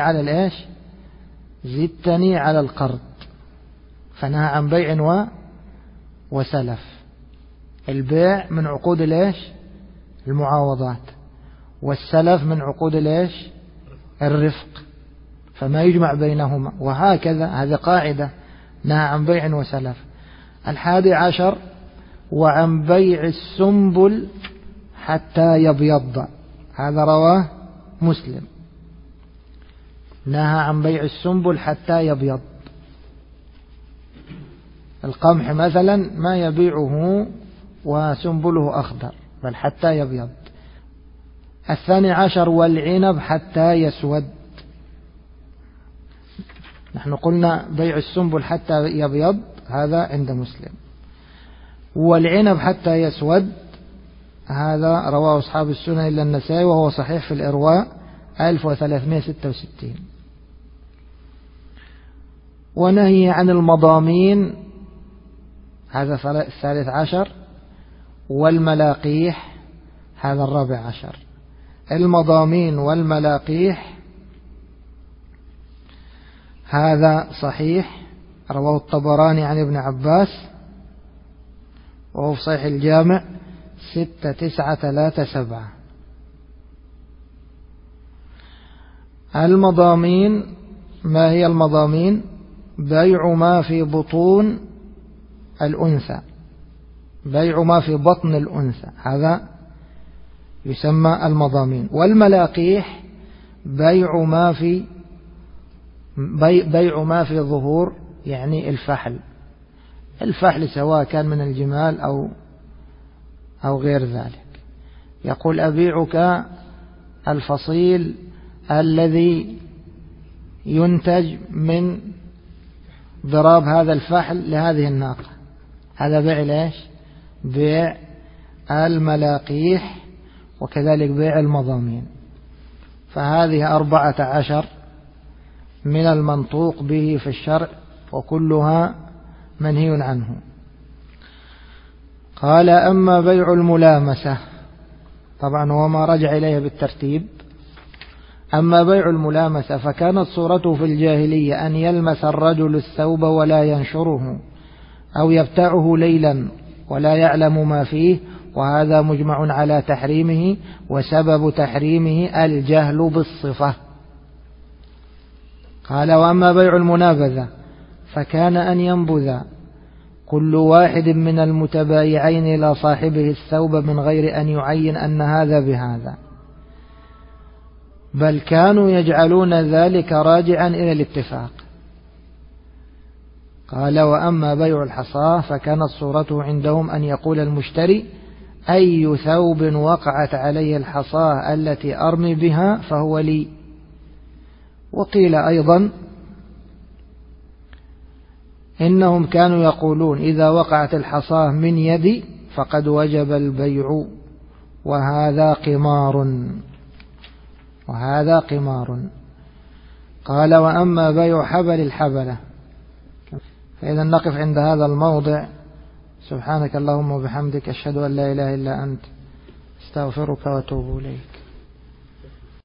على القرض. فنهى عن بيع وسلف. البيع من عقود المعاوضات، والسلف من عقود الرفق، فما يجمع بينهما. وهكذا هذه قاعدة، نهى عن بيع وسلف. 11 وعن بيع السنبل حتى يبيض، هذا رواه مسلم. نهى عن بيع السنبل حتى يبيض. القمح مثلا ما يبيعه وسنبله أخضر، بل حتى يبيض. 12 والعنب حتى يسود. نحن قلنا بيع السنبل حتى يبيض، هذا عند مسلم. والعنب حتى يسود هذا رواه أصحاب السنن إلا النسائي، وهو صحيح في الإرواء 1366. ونهي عن المضامين، هذا 13. والملاقيح، هذا 14. المضامين والملاقيح هذا صحيح، رواه الطبراني عن ابن عباس، وهو في صحيح الجامع 6937. المضامين، ما هي المضامين؟ بيع ما في بطون الأنثى، بيع ما في بطن الأنثى، هذا يسمى المضامين. والملاقيح بيع ما في ظهور، يعني الفحل سواء كان من الجمال أو غير ذلك. يقول أبيعك الفصيل الذي ينتج من ضراب هذا الفحل لهذه الناقة، هذا بيع بيع الملاقيح، وكذلك بيع المضامين. فهذه 14 من المنطوق به في الشرع، وكلها منهي عنه. قال أما بيع الملامسة، طبعا هو ما رجع إليه بالترتيب. أما بيع الملامسة فكانت صورته في الجاهلية أن يلمس الرجل الثوب ولا ينشره، أو يبتاعه ليلا ولا يعلم ما فيه، وهذا مجمع على تحريمه، وسبب تحريمه الجهل بالصفة. قال وأما بيع المنابذة فكان أن ينبذ كل واحد من المتبايعين إلى صاحبه الثوب من غير أن يعين أن هذا بهذا، بل كانوا يجعلون ذلك راجعا إلى الاتفاق. قال وأما بيع الحصاة فكانت صورته عندهم أن يقول المشتري أي ثوب وقعت عليه الحصاة التي أرمي بها فهو لي. وقيل أيضا إنهم كانوا يقولون إذا وقعت الحصاة من يدي فقد وجب البيع، وهذا قمار. قال وأما بيع حبل الحبلة. فإذا نقف عند هذا الموضع. سبحانك اللهم وبحمدك، أشهد أن لا إله إلا أنت، استغفرك واتوب إليك.